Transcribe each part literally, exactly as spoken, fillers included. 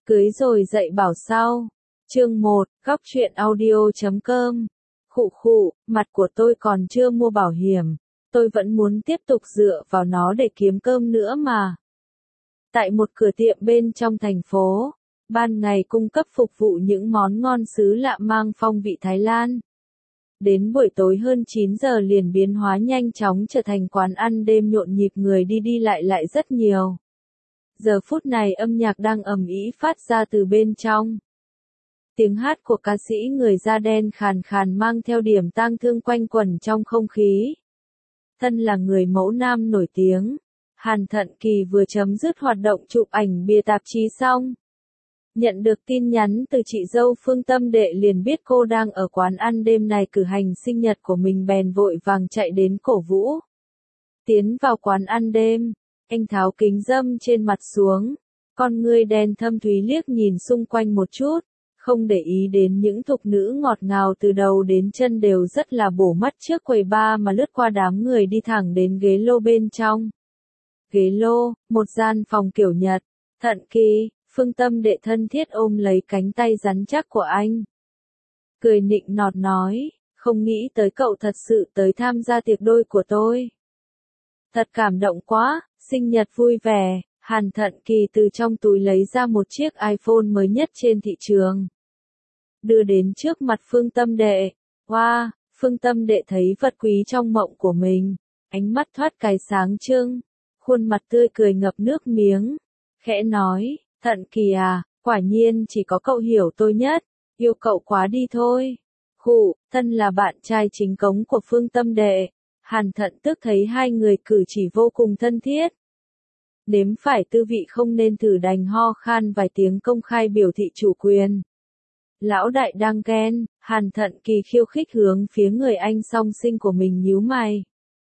Cưới rồi dạy bảo sau. Chương một, góc truyện audio chấm com. Khụ khụ, mặt của tôi còn chưa mua bảo hiểm, tôi vẫn muốn tiếp tục dựa vào nó để kiếm cơm nữa mà. Tại một cửa tiệm bên trong thành phố, ban ngày cung cấp phục vụ những món ngon xứ lạ mang phong vị Thái Lan. Đến buổi tối hơn chín giờ liền biến hóa nhanh chóng trở thành quán ăn đêm nhộn nhịp, người đi đi lại lại rất nhiều. Giờ phút này âm nhạc đang ầm ĩ phát ra từ bên trong. Tiếng hát của ca sĩ người da đen khàn khàn mang theo điểm tang thương quanh quẩn trong không khí. Thân là người mẫu nam nổi tiếng, Hàn Thận Kỳ vừa chấm dứt hoạt động chụp ảnh bìa tạp chí xong. Nhận được tin nhắn từ chị dâu Phương Tâm Đệ liền biết cô đang ở quán ăn đêm này cử hành sinh nhật của mình, bèn vội vàng chạy đến cổ vũ. Tiến vào quán ăn đêm, anh tháo kính râm trên mặt xuống, con ngươi đen thâm thúy liếc nhìn xung quanh một chút, không để ý đến những thục nữ ngọt ngào từ đầu đến chân đều rất là bổ mắt trước quầy bar mà lướt qua đám người đi thẳng đến ghế lô bên trong. Ghế lô, một gian phòng kiểu Nhật. Thận Kỳ, Phương Tâm Đệ thân thiết ôm lấy cánh tay rắn chắc của anh. Cười nịnh nọt nói, không nghĩ tới cậu thật sự tới tham gia tiệc đôi của tôi. Thật cảm động quá, sinh nhật vui vẻ. Hàn Thận Kỳ từ trong túi lấy ra một chiếc iPhone mới nhất trên thị trường. Đưa đến trước mặt Phương Tâm Đệ. Wow, Phương Tâm Đệ thấy vật quý trong mộng của mình. Ánh mắt thoát cái sáng trưng. Khuôn mặt tươi cười ngập nước miếng. Khẽ nói, Thận Kỳ à, quả nhiên chỉ có cậu hiểu tôi nhất. Yêu cậu quá đi thôi. Khụ, thân là bạn trai chính cống của Phương Tâm Đệ. Hàn Thận tức thấy hai người cử chỉ vô cùng thân thiết. Nếm phải tư vị không nên thử đành ho khan vài tiếng công khai biểu thị chủ quyền. Lão đại đang ghen, Hàn Thận Kỳ khiêu khích hướng phía người anh song sinh của mình nhíu mày.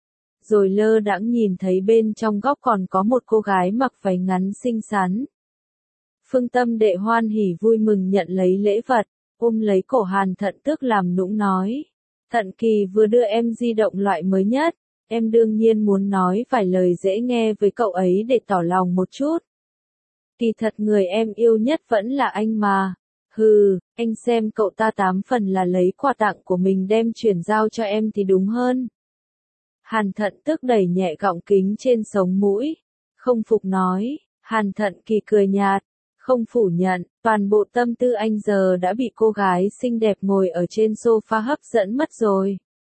Rồi lơ đãng nhìn thấy bên trong góc còn có một cô gái mặc váy ngắn xinh xắn. Phương Tâm Đệ hoan hỉ vui mừng nhận lấy lễ vật, ôm lấy cổ Hàn Thận tức làm nũng nói. Thận Kỳ vừa đưa em di động loại mới nhất. Em đương nhiên muốn nói vài lời dễ nghe với cậu ấy để tỏ lòng một chút. Kỳ thật người em yêu nhất vẫn là anh mà. Hừ, anh xem cậu ta tám phần là lấy quà tặng của mình đem chuyển giao cho em thì đúng hơn. Hàn Thận tức đẩy nhẹ gọng kính trên sống mũi. Không phục nói, Hàn Thận Kỳ cười nhạt. Không phủ nhận, toàn bộ tâm tư anh giờ đã bị cô gái xinh đẹp ngồi ở trên sofa hấp dẫn mất rồi.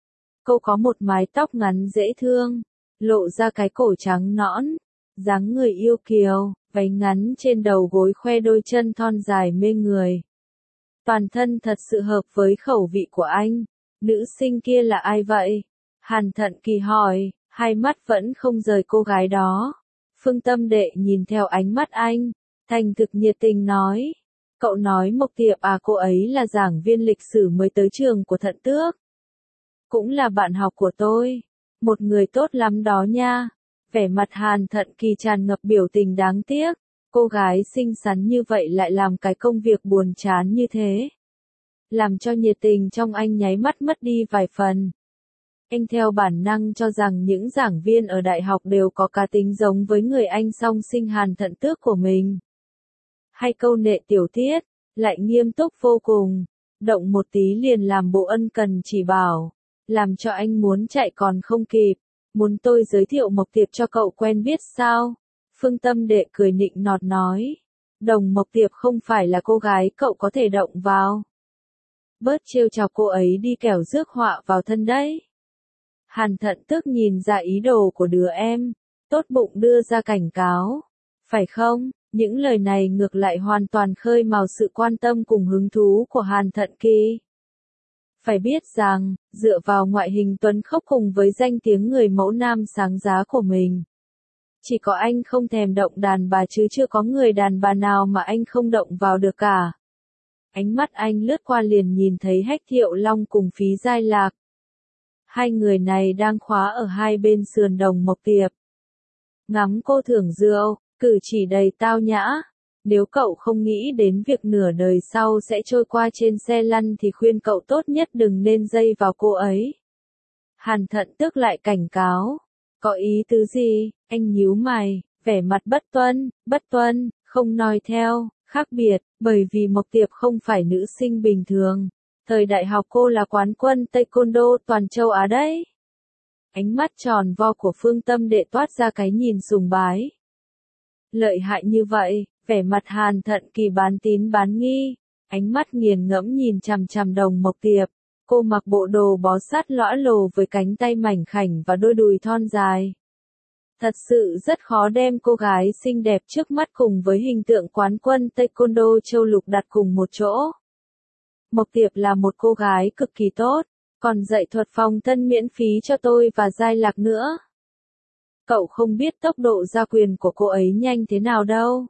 Cô có một mái tóc ngắn dễ thương, lộ ra cái cổ trắng nõn, dáng người yêu kiều, váy ngắn trên đầu gối khoe đôi chân thon dài mê người. Toàn thân thật sự hợp với khẩu vị của anh. Nữ sinh kia là ai vậy? Hàn Thận Kỳ hỏi, hai mắt vẫn không rời cô gái đó. Phương Tâm Đệ nhìn theo ánh mắt anh, thành thực nhiệt tình nói. Cậu nói Mộc Tiệp à, cô ấy là giảng viên lịch sử mới tới trường của Thận Tước. Cũng là bạn học của tôi. Một người tốt lắm đó nha. Vẻ mặt Hàn Thận Kỳ tràn ngập biểu tình đáng tiếc. Cô gái xinh xắn như vậy lại làm cái công việc buồn chán như thế. Làm cho nhiệt tình trong anh nháy mắt mất đi vài phần. Anh theo bản năng cho rằng những giảng viên ở đại học đều có cá tính giống với người anh song sinh Hàn Thận Tước của mình. Hay câu nệ tiểu tiết, lại nghiêm túc vô cùng. Động một tí liền làm bộ ân cần chỉ bảo. Làm cho anh muốn chạy còn không kịp. Muốn tôi giới thiệu Mộc Tiệp cho cậu quen biết sao? Phương Tâm Đệ cười nịnh nọt nói. Đồng Mộc Tiệp không phải là cô gái cậu có thể động vào. Bớt trêu chọc cô ấy đi, kẻo rước họa vào thân đấy. Hàn Thận tức nhìn ra ý đồ của đứa em, tốt bụng đưa ra cảnh cáo. Phải không? Những lời này ngược lại hoàn toàn khơi mào sự quan tâm cùng hứng thú của Hàn Thận Kỳ. Phải biết rằng, dựa vào ngoại hình tuấn khốc cùng với danh tiếng người mẫu nam sáng giá của mình. Chỉ có anh không thèm động đàn bà chứ chưa có người đàn bà nào mà anh không động vào được cả. Ánh mắt anh lướt qua liền nhìn thấy Hách Thiệu Long cùng Phí Giai Lạc. Hai người này đang khóa ở hai bên sườn đồng Mộc Tiệp. Ngắm cô thưởng rượu, cử chỉ đầy tao nhã. Nếu cậu không nghĩ đến việc nửa đời sau sẽ trôi qua trên xe lăn thì khuyên cậu tốt nhất đừng nên dây vào cô ấy. Hàn Thận tức lại cảnh cáo. Có ý tứ gì? Anh nhíu mày, vẻ mặt bất tuân, bất tuân, không nói theo, khác biệt, bởi vì Mộc Tiệp không phải nữ sinh bình thường. Thời đại học cô là quán quân taekwondo toàn châu Á đấy. Ánh mắt tròn vo của Phương Tâm Đệ toát ra cái nhìn sùng bái. Lợi hại như vậy, vẻ mặt Hàn Thận Kỳ bán tín bán nghi, ánh mắt nghiền ngẫm nhìn chằm chằm Đồng Mộc Tiệp. Cô mặc bộ đồ bó sát lõa lồ với cánh tay mảnh khảnh và đôi đùi thon dài. Thật sự rất khó đem cô gái xinh đẹp trước mắt cùng với hình tượng quán quân taekwondo châu lục đặt cùng một chỗ. Mộc Tiệp là một cô gái cực kỳ tốt, còn dạy thuật phòng thân miễn phí cho tôi và Giai Lạc nữa. Cậu không biết tốc độ ra quyền của cô ấy nhanh thế nào đâu.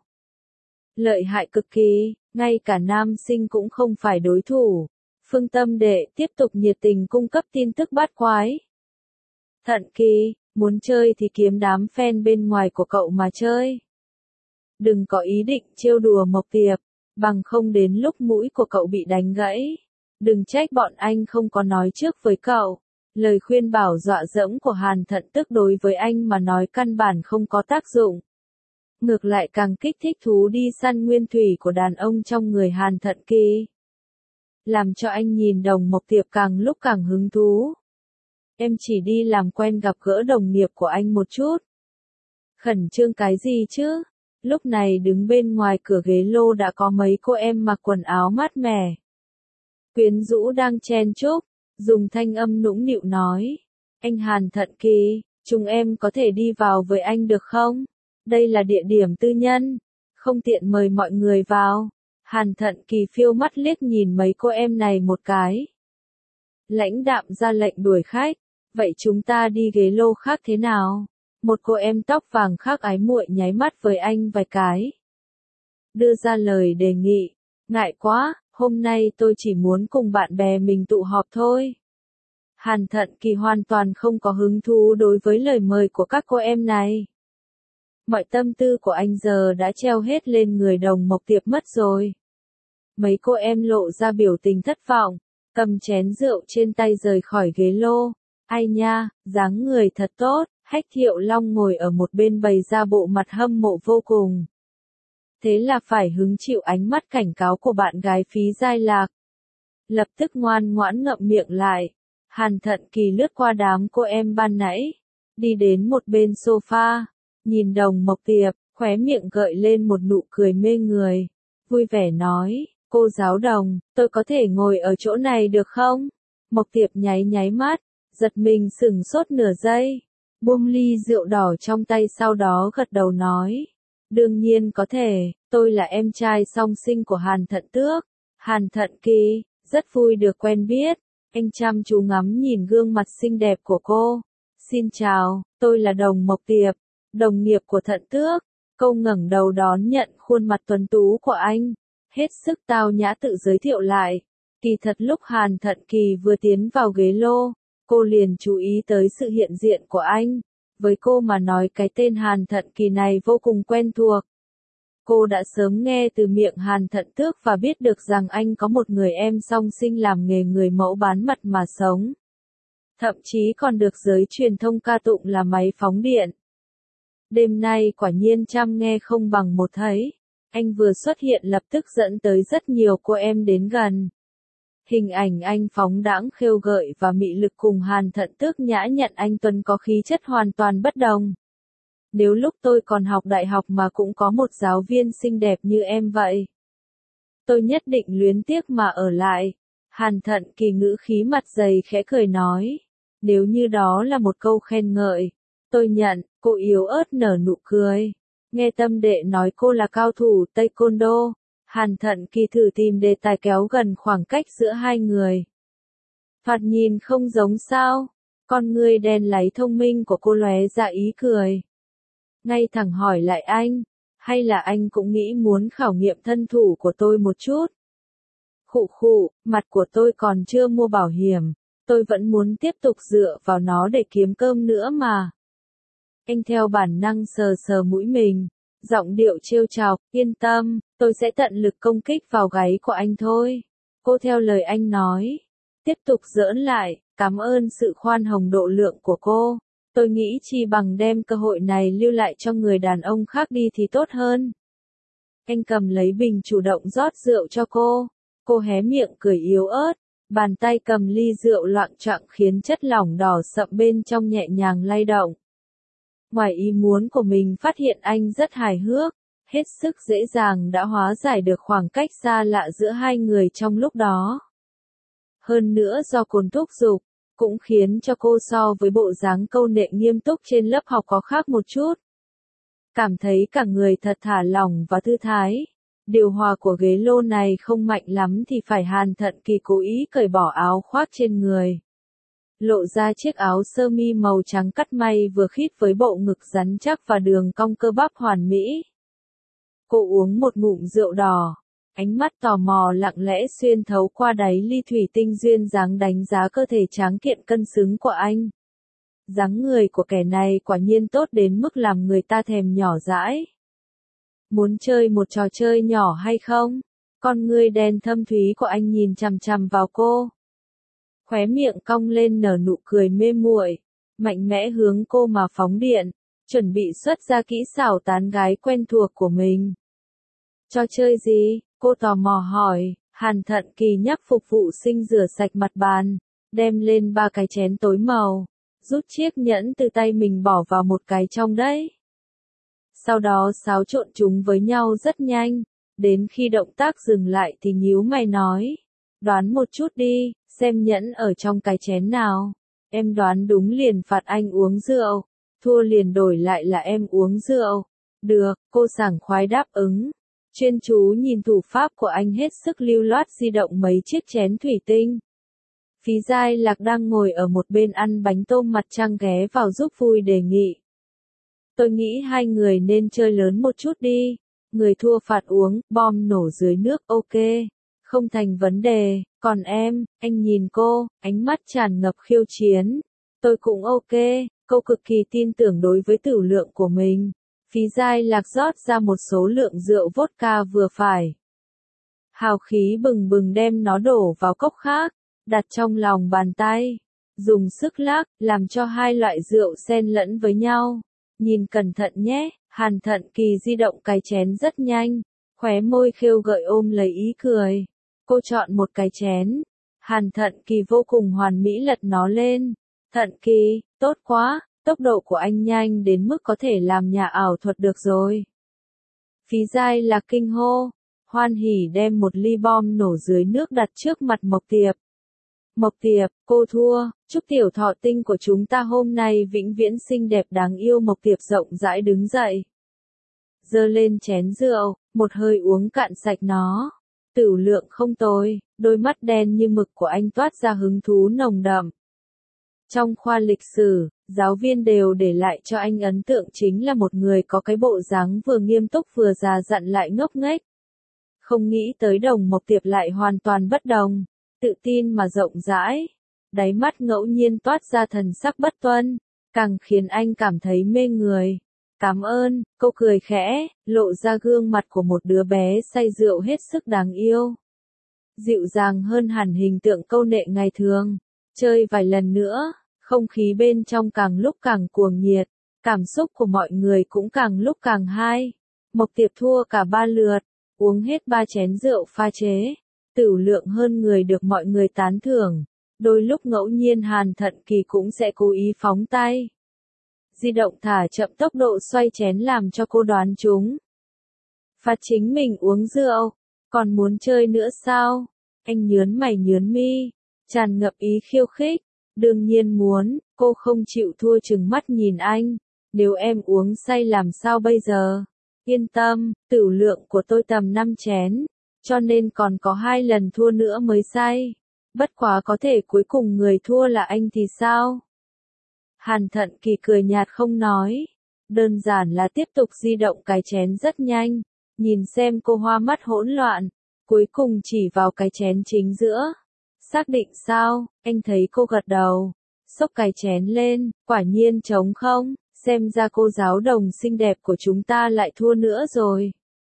Lợi hại cực kỳ, ngay cả nam sinh cũng không phải đối thủ. Phương Tâm Đệ tiếp tục nhiệt tình cung cấp tin tức bát quái. Thận Kỳ, muốn chơi thì kiếm đám fan bên ngoài của cậu mà chơi. Đừng có ý định trêu đùa Mộc Tiệp, bằng không đến lúc mũi của cậu bị đánh gãy. Đừng trách bọn anh không có nói trước với cậu. Lời khuyên bảo dọa dẫm của Hàn Thận Tức đối với anh mà nói căn bản không có tác dụng. Ngược lại càng kích thích thú đi săn nguyên thủy của đàn ông trong người Hàn Thận Kỳ. Làm cho anh nhìn Đồng Mộc Tiệp càng lúc càng hứng thú. Em chỉ đi làm quen gặp gỡ đồng nghiệp của anh một chút. Khẩn trương cái gì chứ? Lúc này đứng bên ngoài cửa ghế lô đã có mấy cô em mặc quần áo mát mẻ. Quyến rũ đang chen chúc, dùng thanh âm nũng nịu nói. Anh Hàn Thận Kỳ, chúng em có thể đi vào với anh được không? Đây là địa điểm tư nhân, không tiện mời mọi người vào. Hàn Thận Kỳ phiêu mắt liếc nhìn mấy cô em này một cái. Lãnh đạm ra lệnh đuổi khách, vậy chúng ta đi ghế lô khác thế nào? Một cô em tóc vàng khác ái muội nháy mắt với anh vài cái. Đưa ra lời đề nghị, ngại quá, hôm nay tôi chỉ muốn cùng bạn bè mình tụ họp thôi. Hàn Thận Kỳ hoàn toàn không có hứng thú đối với lời mời của các cô em này. Mọi tâm tư của anh giờ đã treo hết lên người Đồng Mộc Tiệp mất rồi. Mấy cô em lộ ra biểu tình thất vọng, cầm chén rượu trên tay rời khỏi ghế lô. Ai nha, dáng người thật tốt, Hách Thiệu Long ngồi ở một bên bày ra bộ mặt hâm mộ vô cùng. Thế là phải hứng chịu ánh mắt cảnh cáo của bạn gái Phí Giai Lạc. Lập tức ngoan ngoãn ngậm miệng lại. Hàn Thận Kỳ lướt qua đám cô em ban nãy, đi đến một bên sofa, nhìn Đồng Mộc Tiệp, khóe miệng gợi lên một nụ cười mê người, vui vẻ nói, cô giáo Đồng, tôi có thể ngồi ở chỗ này được không? Mộc Tiệp nháy nháy mắt, giật mình sửng sốt nửa giây, buông ly rượu đỏ trong tay sau đó gật đầu nói, đương nhiên có thể, tôi là em trai song sinh của Hàn Thận Tước, Hàn Thận Kỳ, rất vui được quen biết. Anh chăm chú ngắm nhìn gương mặt xinh đẹp của cô. Xin chào, tôi là Đồng Mộc Tiệp, đồng nghiệp của Thận Tước. Cô ngẩng đầu đón nhận khuôn mặt tuấn tú của anh. Hết sức tao nhã tự giới thiệu lại. Kỳ thật lúc Hàn Thận Kỳ vừa tiến vào ghế lô, cô liền chú ý tới sự hiện diện của anh. Với cô mà nói cái tên Hàn Thận Kỳ này vô cùng quen thuộc. Cô đã sớm nghe từ miệng Hàn Thận Tước và biết được rằng anh có một người em song sinh làm nghề người mẫu bán mặt mà sống. Thậm chí còn được giới truyền thông ca tụng là máy phóng điện. Đêm nay quả nhiên chăm nghe không bằng một thấy. Anh vừa xuất hiện lập tức dẫn tới rất nhiều cô em đến gần. Hình ảnh anh phóng đãng khêu gợi và mị lực cùng Hàn Thận Tước nhã nhặn anh tuấn có khí chất hoàn toàn bất đồng. Nếu lúc tôi còn học đại học mà cũng có một giáo viên xinh đẹp như em vậy, tôi nhất định luyến tiếc mà ở lại. Hàn Thận Kỳ ngữ khí mặt dày khẽ cười nói, nếu như đó là một câu khen ngợi, tôi nhận. Cô yếu ớt nở nụ cười. Nghe Tâm Đệ nói cô là cao thủ taekwondo, Hàn Thận Kỳ thử tìm đề tài kéo gần khoảng cách giữa hai người. Thoạt nhìn không giống sao? Con ngươi đen láy thông minh của cô lóe ra ý cười. Ngay thẳng hỏi lại anh, hay là anh cũng nghĩ muốn khảo nghiệm thân thủ của tôi một chút? Khụ khụ, mặt của tôi còn chưa mua bảo hiểm, tôi vẫn muốn tiếp tục dựa vào nó để kiếm cơm nữa mà. Anh theo bản năng sờ sờ mũi mình, giọng điệu trêu chọc, yên tâm, tôi sẽ tận lực công kích vào gáy của anh thôi. Cô theo lời anh nói, tiếp tục giỡn lại, cảm ơn sự khoan hồng độ lượng của cô. Tôi nghĩ chi bằng đem cơ hội này lưu lại cho người đàn ông khác đi thì tốt hơn. Anh cầm lấy bình chủ động rót rượu cho cô. Cô hé miệng cười yếu ớt, bàn tay cầm ly rượu loạng choạng khiến chất lỏng đỏ sậm bên trong nhẹ nhàng lay động. Ngoài ý muốn của mình phát hiện anh rất hài hước, hết sức dễ dàng đã hóa giải được khoảng cách xa lạ giữa hai người trong lúc đó. Hơn nữa do cồn thúc giục, cũng khiến cho cô so với bộ dáng câu nệ nghiêm túc trên lớp học có khác một chút. Cảm thấy cả người thật thả lỏng và thư thái. Điều hòa của ghế lô này không mạnh lắm thì phải Hàn Thận Kỳ cố ý cởi bỏ áo khoác trên người. Lộ ra chiếc áo sơ mi màu trắng cắt may vừa khít với bộ ngực rắn chắc và đường cong cơ bắp hoàn mỹ. Cô uống một ngụm rượu đỏ, ánh mắt tò mò lặng lẽ xuyên thấu qua đáy ly thủy tinh duyên dáng đánh giá cơ thể tráng kiện cân xứng của anh. Dáng người của kẻ này quả nhiên tốt đến mức làm người ta thèm nhỏ dãi. Muốn chơi một trò chơi nhỏ hay không? Con ngươi đen thâm thúy của anh nhìn chằm chằm vào cô. Khóe miệng cong lên nở nụ cười mê muội, mạnh mẽ hướng cô mà phóng điện, chuẩn bị xuất ra kỹ xảo tán gái quen thuộc của mình. Trò chơi gì? Cô tò mò hỏi. Hàn Thận Kỳ nhắc phục vụ sinh rửa sạch mặt bàn, đem lên ba cái chén tối màu, rút chiếc nhẫn từ tay mình bỏ vào một cái trong đấy. Sau đó xáo trộn chúng với nhau rất nhanh, đến khi động tác dừng lại thì nhíu mày nói, đoán một chút đi, xem nhẫn ở trong cái chén nào. Em đoán đúng liền phạt anh uống rượu, thua liền đổi lại là em uống rượu. Được, cô sảng khoái đáp ứng. Chuyên chú nhìn thủ pháp của anh hết sức lưu loát di động mấy chiếc chén thủy tinh. Phí Giai Lạc đang ngồi ở một bên ăn bánh tôm mặt trăng ghé vào giúp vui đề nghị. Tôi nghĩ hai người nên chơi lớn một chút đi. Người thua phạt uống, bom nổ dưới nước, ok. Không thành vấn đề, còn em, anh nhìn cô, ánh mắt tràn ngập khiêu chiến. Tôi cũng ok, cô cực kỳ tin tưởng đối với tửu lượng của mình. Phí Giai Lạc rót ra một số lượng rượu vodka vừa phải. Hào khí bừng bừng đem nó đổ vào cốc khác, đặt trong lòng bàn tay. Dùng sức lắc, làm cho hai loại rượu xen lẫn với nhau. Nhìn cẩn thận nhé, Hàn Thận Kỳ di động cái chén rất nhanh, khóe môi khêu gợi ôm lấy ý cười. Cô chọn một cái chén. Hàn Thận Kỳ vô cùng hoàn mỹ lật nó lên. Thận Kỳ, tốt quá, tốc độ của anh nhanh đến mức có thể làm nhà ảo thuật được rồi. Phí Giai Lạc kinh hô, hoan hỉ đem một ly bom nổ dưới nước đặt trước mặt Mộc Tiệp. Mộc Tiệp, cô thua, chúc tiểu thọ tinh của chúng ta hôm nay vĩnh viễn xinh đẹp đáng yêu. Mộc Tiệp rộng rãi đứng dậy, giơ lên chén rượu, một hơi uống cạn sạch nó. Tửu lượng không tồi, đôi mắt đen như mực của anh toát ra hứng thú nồng đậm. Trong khoa lịch sử, giáo viên đều để lại cho anh ấn tượng chính là một người có cái bộ dáng vừa nghiêm túc vừa già dặn lại ngốc nghếch. Không nghĩ tới Đồng Mộc Tiệp lại hoàn toàn bất đồng, tự tin mà rộng rãi. Đáy mắt ngẫu nhiên toát ra thần sắc bất tuân, càng khiến anh cảm thấy mê người. Cảm ơn, cô cười khẽ, lộ ra gương mặt của một đứa bé say rượu hết sức đáng yêu. Dịu dàng hơn hẳn hình tượng câu nệ ngày thường. Chơi vài lần nữa, không khí bên trong càng lúc càng cuồng nhiệt, cảm xúc của mọi người cũng càng lúc càng hay. Mộc Tiệp thua cả ba lượt, uống hết ba chén rượu pha chế, tửu lượng hơn người được mọi người tán thưởng. Đôi lúc ngẫu nhiên Hàn Thận Kỳ cũng sẽ cố ý phóng tay. Di động thả chậm tốc độ xoay chén làm cho cô đoán chúng. Phạt chính mình uống rượu, còn muốn chơi nữa sao? Anh nhớn mày nhớn mi, tràn ngập ý khiêu khích. Đương nhiên muốn, cô không chịu thua chừng mắt nhìn anh. Nếu em uống say làm sao bây giờ? Yên tâm, tửu lượng của tôi tầm năm chén, cho nên còn có hai lần thua nữa mới say. Bất quá có thể cuối cùng người thua là anh thì sao? Hàn Thận Kỳ cười nhạt không nói. Đơn giản là tiếp tục di động cái chén rất nhanh. Nhìn xem cô hoa mắt hỗn loạn. Cuối cùng chỉ vào cái chén chính giữa. Xác định sao? Anh thấy cô gật đầu. Xốc cái chén lên, quả nhiên trống không? Xem ra cô giáo Đồng xinh đẹp của chúng ta lại thua nữa rồi.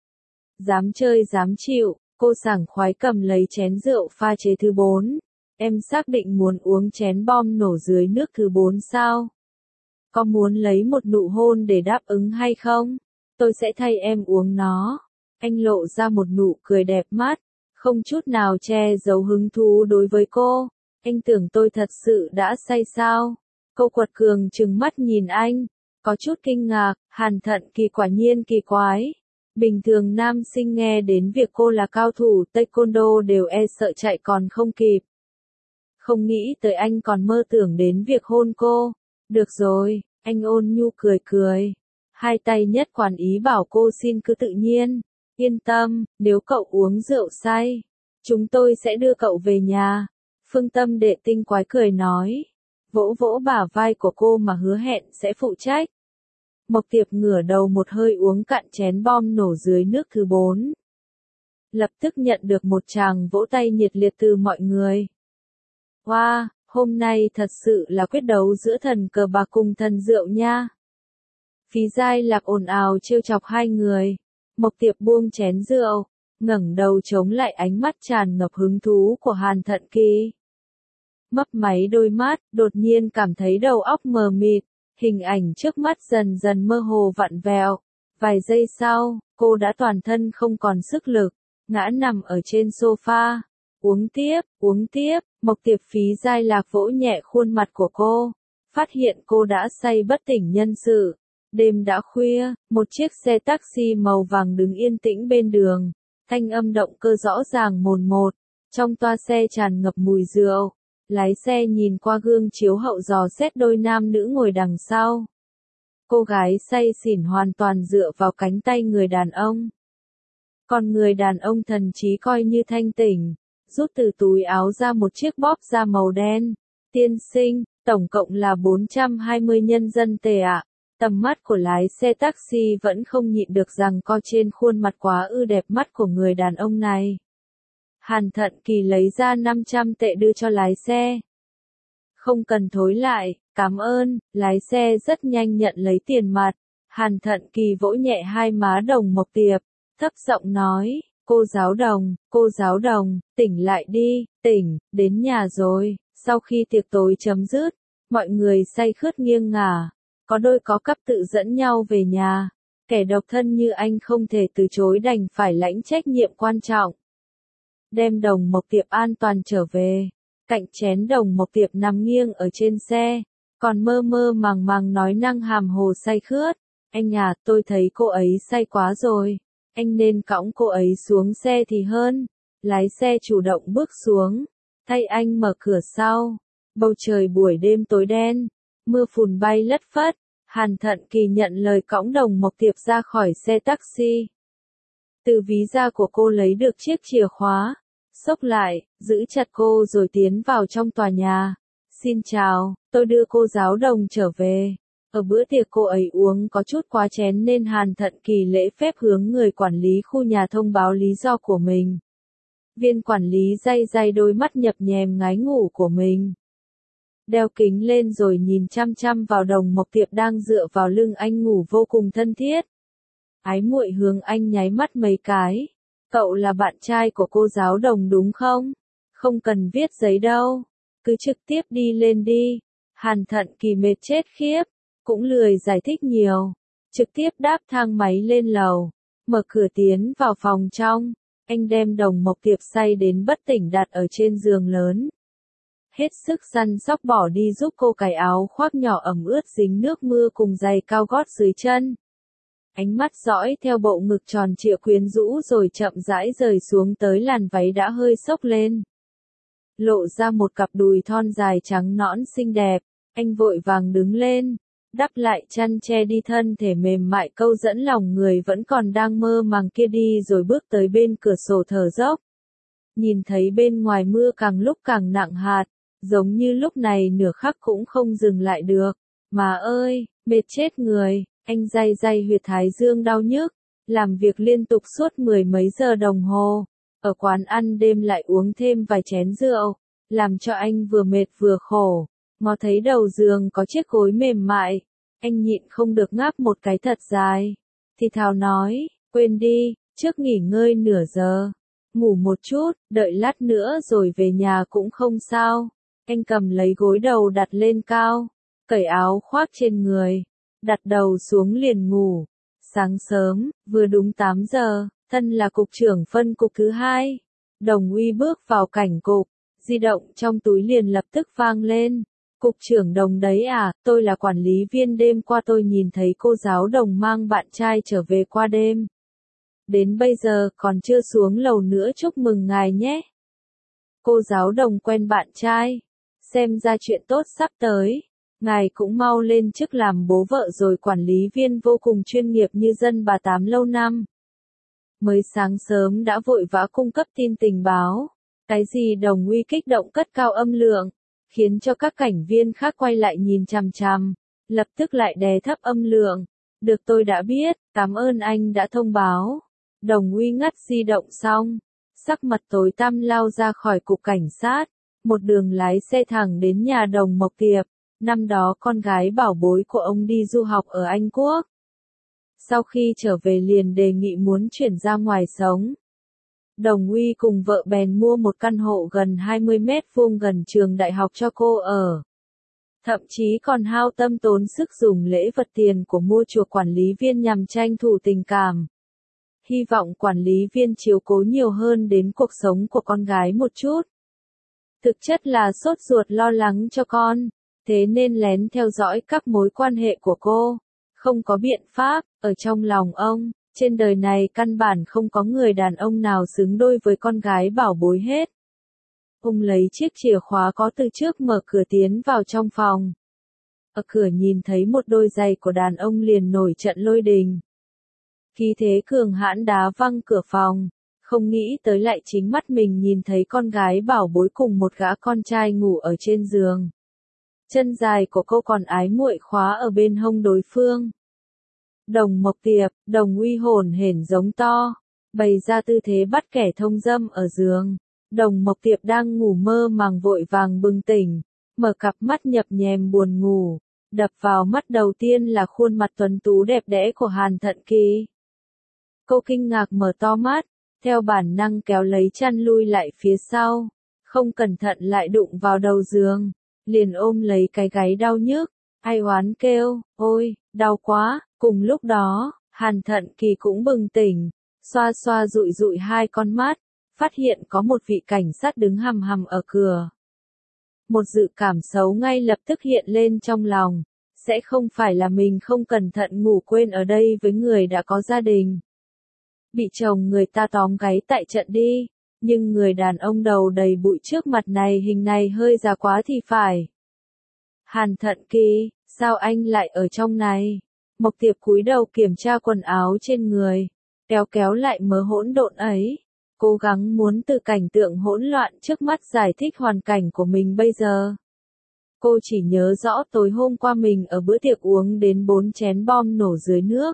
Dám chơi dám chịu, cô sảng khoái cầm lấy chén rượu pha chế thứ bốn. Em xác định muốn uống chén bom nổ dưới nước thứ bốn sao? Có muốn lấy một nụ hôn để đáp ứng hay không? Tôi sẽ thay em uống nó. Anh lộ ra một nụ cười đẹp mắt, không chút nào che giấu hứng thú đối với cô. Anh tưởng tôi thật sự đã say sao? Cô quật cường trừng mắt nhìn anh, có chút kinh ngạc. Hàn Thận Kỳ quả nhiên kỳ quái. Bình thường nam sinh nghe đến việc cô là cao thủ taekwondo đều e sợ chạy còn không kịp. Không nghĩ tới anh còn mơ tưởng đến việc hôn cô. Được rồi, anh ôn nhu cười cười. Hai tay nhất quản ý bảo cô xin cứ tự nhiên. Yên tâm, nếu cậu uống rượu say, chúng tôi sẽ đưa cậu về nhà. Phương Tâm Đệ tinh quái cười nói. Vỗ vỗ bả vai của cô mà hứa hẹn sẽ phụ trách. Mộc Tiệp ngửa đầu một hơi uống cạn chén bom nổ dưới nước thứ bốn. Lập tức nhận được một tràng vỗ tay nhiệt liệt từ mọi người. Wow, hôm nay thật sự là quyết đấu giữa thần cờ bạc cùng thần rượu nha. Phí Giai Lạc ồn ào trêu chọc hai người. Mộc Tiệp buông chén rượu, ngẩng đầu chống lại ánh mắt tràn ngập hứng thú của Hàn Thận Kỳ. Mấp máy đôi mắt, đột nhiên cảm thấy đầu óc mờ mịt, hình ảnh trước mắt dần dần mơ hồ vặn vẹo. Vài giây sau, cô đã toàn thân không còn sức lực, ngã nằm ở trên sofa. Uống tiếp, uống tiếp, Mộc Tiệp Phí Giai Lạc vỗ nhẹ khuôn mặt của cô, phát hiện cô đã say bất tỉnh nhân sự. Đêm đã khuya, một chiếc xe taxi màu vàng đứng yên tĩnh bên đường, thanh âm động cơ rõ ràng mồn một, trong toa xe tràn ngập mùi rượu. Lái xe nhìn qua gương chiếu hậu dò xét đôi nam nữ ngồi đằng sau. Cô gái say xỉn hoàn toàn dựa vào cánh tay người đàn ông. Còn người đàn ông thần trí coi như thanh tỉnh, rút từ túi áo ra một chiếc bóp da màu đen. Tiên sinh, tổng cộng là bốn trăm hai mươi nhân dân tệ ạ. Tầm mắt của lái xe taxi vẫn không nhịn được rằng co trên khuôn mặt quá ư đẹp mắt của người đàn ông này. Hàn Thận Kỳ lấy ra năm trăm tệ đưa cho lái xe. Không cần thối lại, cảm ơn, lái xe rất nhanh nhận lấy tiền mặt. Hàn Thận Kỳ vỗ nhẹ hai má Đồng Mộc Tiệp, thấp giọng nói, cô giáo Đồng, cô giáo Đồng, tỉnh lại đi, tỉnh, đến nhà rồi. Sau khi tiệc tối chấm dứt, mọi người say khướt nghiêng ngả, có đôi có cặp tự dẫn nhau về nhà. Kẻ độc thân như anh không thể từ chối đành phải lãnh trách nhiệm quan trọng. Đem Đồng Mộc Tiệp an toàn trở về. Cạnh chén Đồng Mộc Tiệp nằm nghiêng ở trên xe, còn mơ mơ màng màng nói năng hàm hồ say khướt. Anh à, tôi thấy cô ấy say quá rồi. Anh nên cõng cô ấy xuống xe thì hơn. Lái xe chủ động bước xuống, thay anh mở cửa sau. Bầu trời buổi đêm tối đen, mưa phùn bay lất phất. Hàn Thận Kỳ nhận lời cõng Đồng Mộc Tiệp ra khỏi xe taxi. Từ ví da của cô lấy được chiếc chìa khóa, xốc lại, giữ chặt cô rồi tiến vào trong tòa nhà. Xin chào, tôi đưa cô giáo Đồng trở về. Ở bữa tiệc cô ấy uống có chút quá chén nên Hàn Thận Kỳ lễ phép hướng người quản lý khu nhà thông báo lý do của mình. Viên quản lý day day đôi mắt nhập nhèm ngái ngủ của mình. Đeo kính lên rồi nhìn chăm chăm vào Đồng Mộc Tiệp đang dựa vào lưng anh ngủ vô cùng thân thiết. Ái muội hướng anh nháy mắt mấy cái. Cậu là bạn trai của cô giáo Đồng đúng không? Không cần viết giấy đâu. Cứ trực tiếp đi lên đi. Hàn Thận Kỳ mệt chết khiếp. Cũng lười giải thích nhiều. Trực tiếp đáp thang máy lên lầu. Mở cửa tiến vào phòng trong. Anh đem Đồng Mộc Tiệp say đến bất tỉnh đặt ở trên giường lớn. Hết sức săn sóc bỏ đi giúp cô cài áo khoác nhỏ ẩm ướt dính nước mưa cùng giày cao gót dưới chân. Ánh mắt dõi theo bộ ngực tròn trịa quyến rũ rồi chậm rãi rời xuống tới làn váy đã hơi xốc lên. Lộ ra một cặp đùi thon dài trắng nõn xinh đẹp, anh vội vàng đứng lên, đắp lại chăn che đi thân thể mềm mại câu dẫn lòng người vẫn còn đang mơ màng kia đi rồi bước tới bên cửa sổ thở dốc. Nhìn thấy bên ngoài mưa càng lúc càng nặng hạt, giống như lúc này nửa khắc cũng không dừng lại được. Mà ơi, mệt chết người. Anh day day huyệt thái dương đau nhức, làm việc liên tục suốt mười mấy giờ đồng hồ. Ở quán ăn đêm lại uống thêm vài chén rượu, làm cho anh vừa mệt vừa khổ. Ngó thấy đầu giường có chiếc gối mềm mại, anh nhịn không được ngáp một cái thật dài. Thì thào nói, quên đi, trước nghỉ ngơi nửa giờ, ngủ một chút, đợi lát nữa rồi về nhà cũng không sao. Anh cầm lấy gối đầu đặt lên cao, cởi áo khoác trên người, đặt đầu xuống liền ngủ. Sáng sớm, vừa đúng tám giờ, Thân là cục trưởng phân cục thứ hai. Đồng Uy bước vào cảnh cục, di động trong túi liền lập tức vang lên. Cục trưởng Đồng đấy à, tôi là quản lý viên, đêm qua tôi nhìn thấy cô giáo Đồng mang bạn trai trở về qua đêm. Đến bây giờ còn chưa xuống lầu nữa, chúc mừng ngài nhé. Cô giáo Đồng quen bạn trai, xem ra chuyện tốt sắp tới. Ngài cũng mau lên chức làm bố vợ rồi. Quản lý viên vô cùng chuyên nghiệp như dân bà tám lâu năm. Mới sáng sớm đã vội vã cung cấp tin tình báo. Cái gì? Đồng Uy kích động cất cao âm lượng, khiến cho các cảnh viên khác quay lại nhìn chằm chằm, lập tức lại đè thấp âm lượng. Được, tôi đã biết, cảm ơn anh đã thông báo. Đồng Uy ngắt di động xong, sắc mặt tối tăm lao ra khỏi cục cảnh sát, một đường lái xe thẳng đến nhà Đồng Mộc Tiệp. Năm đó con gái bảo bối của ông đi du học ở Anh Quốc. Sau khi trở về liền đề nghị muốn chuyển ra ngoài sống. Đồng Uy cùng vợ bèn mua một căn hộ gần hai mươi mét vuông gần trường đại học cho cô ở. Thậm chí còn hao tâm tốn sức dùng lễ vật tiền của mua chuộc quản lý viên nhằm tranh thủ tình cảm. Hy vọng quản lý viên chiếu cố nhiều hơn đến cuộc sống của con gái một chút. Thực chất là sốt ruột lo lắng cho con, thế nên lén theo dõi các mối quan hệ của cô. Không có biện pháp, ở trong lòng ông, trên đời này căn bản không có người đàn ông nào xứng đôi với con gái bảo bối hết. Ông lấy chiếc chìa khóa có từ trước mở cửa tiến vào trong phòng. Ở cửa nhìn thấy một đôi giày của đàn ông liền nổi trận lôi đình. Khí thế cường hãn đá văng cửa phòng, không nghĩ tới lại chính mắt mình nhìn thấy con gái bảo bối cùng một gã con trai ngủ ở trên giường. Chân dài của cô còn ái muội khóa ở bên hông đối phương. Đồng Mộc Tiệp, Đồng Uy hồn hển giống to, bày ra tư thế bắt kẻ thông dâm ở giường. Đồng Mộc Tiệp đang ngủ mơ màng vội vàng bừng tỉnh, mở cặp mắt nhập nhèm buồn ngủ, đập vào mắt đầu tiên là khuôn mặt tuấn tú đẹp đẽ của Hàn Thận Kỳ. Cô kinh ngạc mở to mắt, theo bản năng kéo lấy chăn lui lại phía sau, không cẩn thận lại đụng vào đầu giường, liền ôm lấy cái gáy đau nhức, ai oán kêu, ôi, đau quá. Cùng lúc đó, Hàn Thận Kỳ cũng bừng tỉnh, xoa xoa dụi dụi hai con mắt, phát hiện có một vị cảnh sát đứng hằm hằm ở cửa. Một dự cảm xấu ngay lập tức hiện lên trong lòng, sẽ không phải là mình không cẩn thận ngủ quên ở đây với người đã có gia đình. Bị chồng người ta tóm gáy tại trận đi, nhưng người đàn ông đầu đầy bụi trước mặt này hình này hơi già quá thì phải. Hàn Thận Kỳ, sao anh lại ở trong này? Mộc Tiệp cúi đầu kiểm tra quần áo trên người, kéo kéo lại mớ hỗn độn ấy, cố gắng muốn từ cảnh tượng hỗn loạn trước mắt giải thích hoàn cảnh của mình bây giờ. Cô chỉ nhớ rõ tối hôm qua mình ở bữa tiệc uống đến bốn chén bom nổ dưới nước.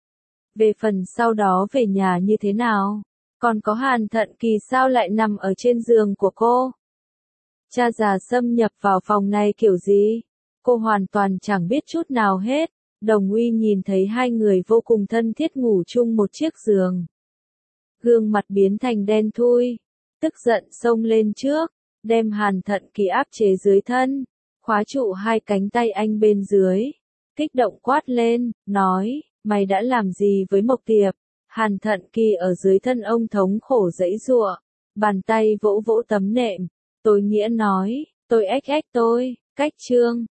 Về phần sau đó về nhà như thế nào, còn có Hàn Thận Kỳ sao lại nằm ở trên giường của cô. Cha già xâm nhập vào phòng này kiểu gì, cô hoàn toàn chẳng biết chút nào hết. Đồng Uy nhìn thấy hai người vô cùng thân thiết ngủ chung một chiếc giường. Gương mặt biến thành đen thui, tức giận xông lên trước, đem Hàn Thận Kỳ áp chế dưới thân, khóa trụ hai cánh tay anh bên dưới, kích động quát lên, nói, mày đã làm gì với Mộc Tiệp? Hàn Thận Kỳ ở dưới thân ông thống khổ giãy giụa, bàn tay vỗ vỗ tấm nệm, tôi nghĩa nói, tôi ếch ếch tôi, cách trương,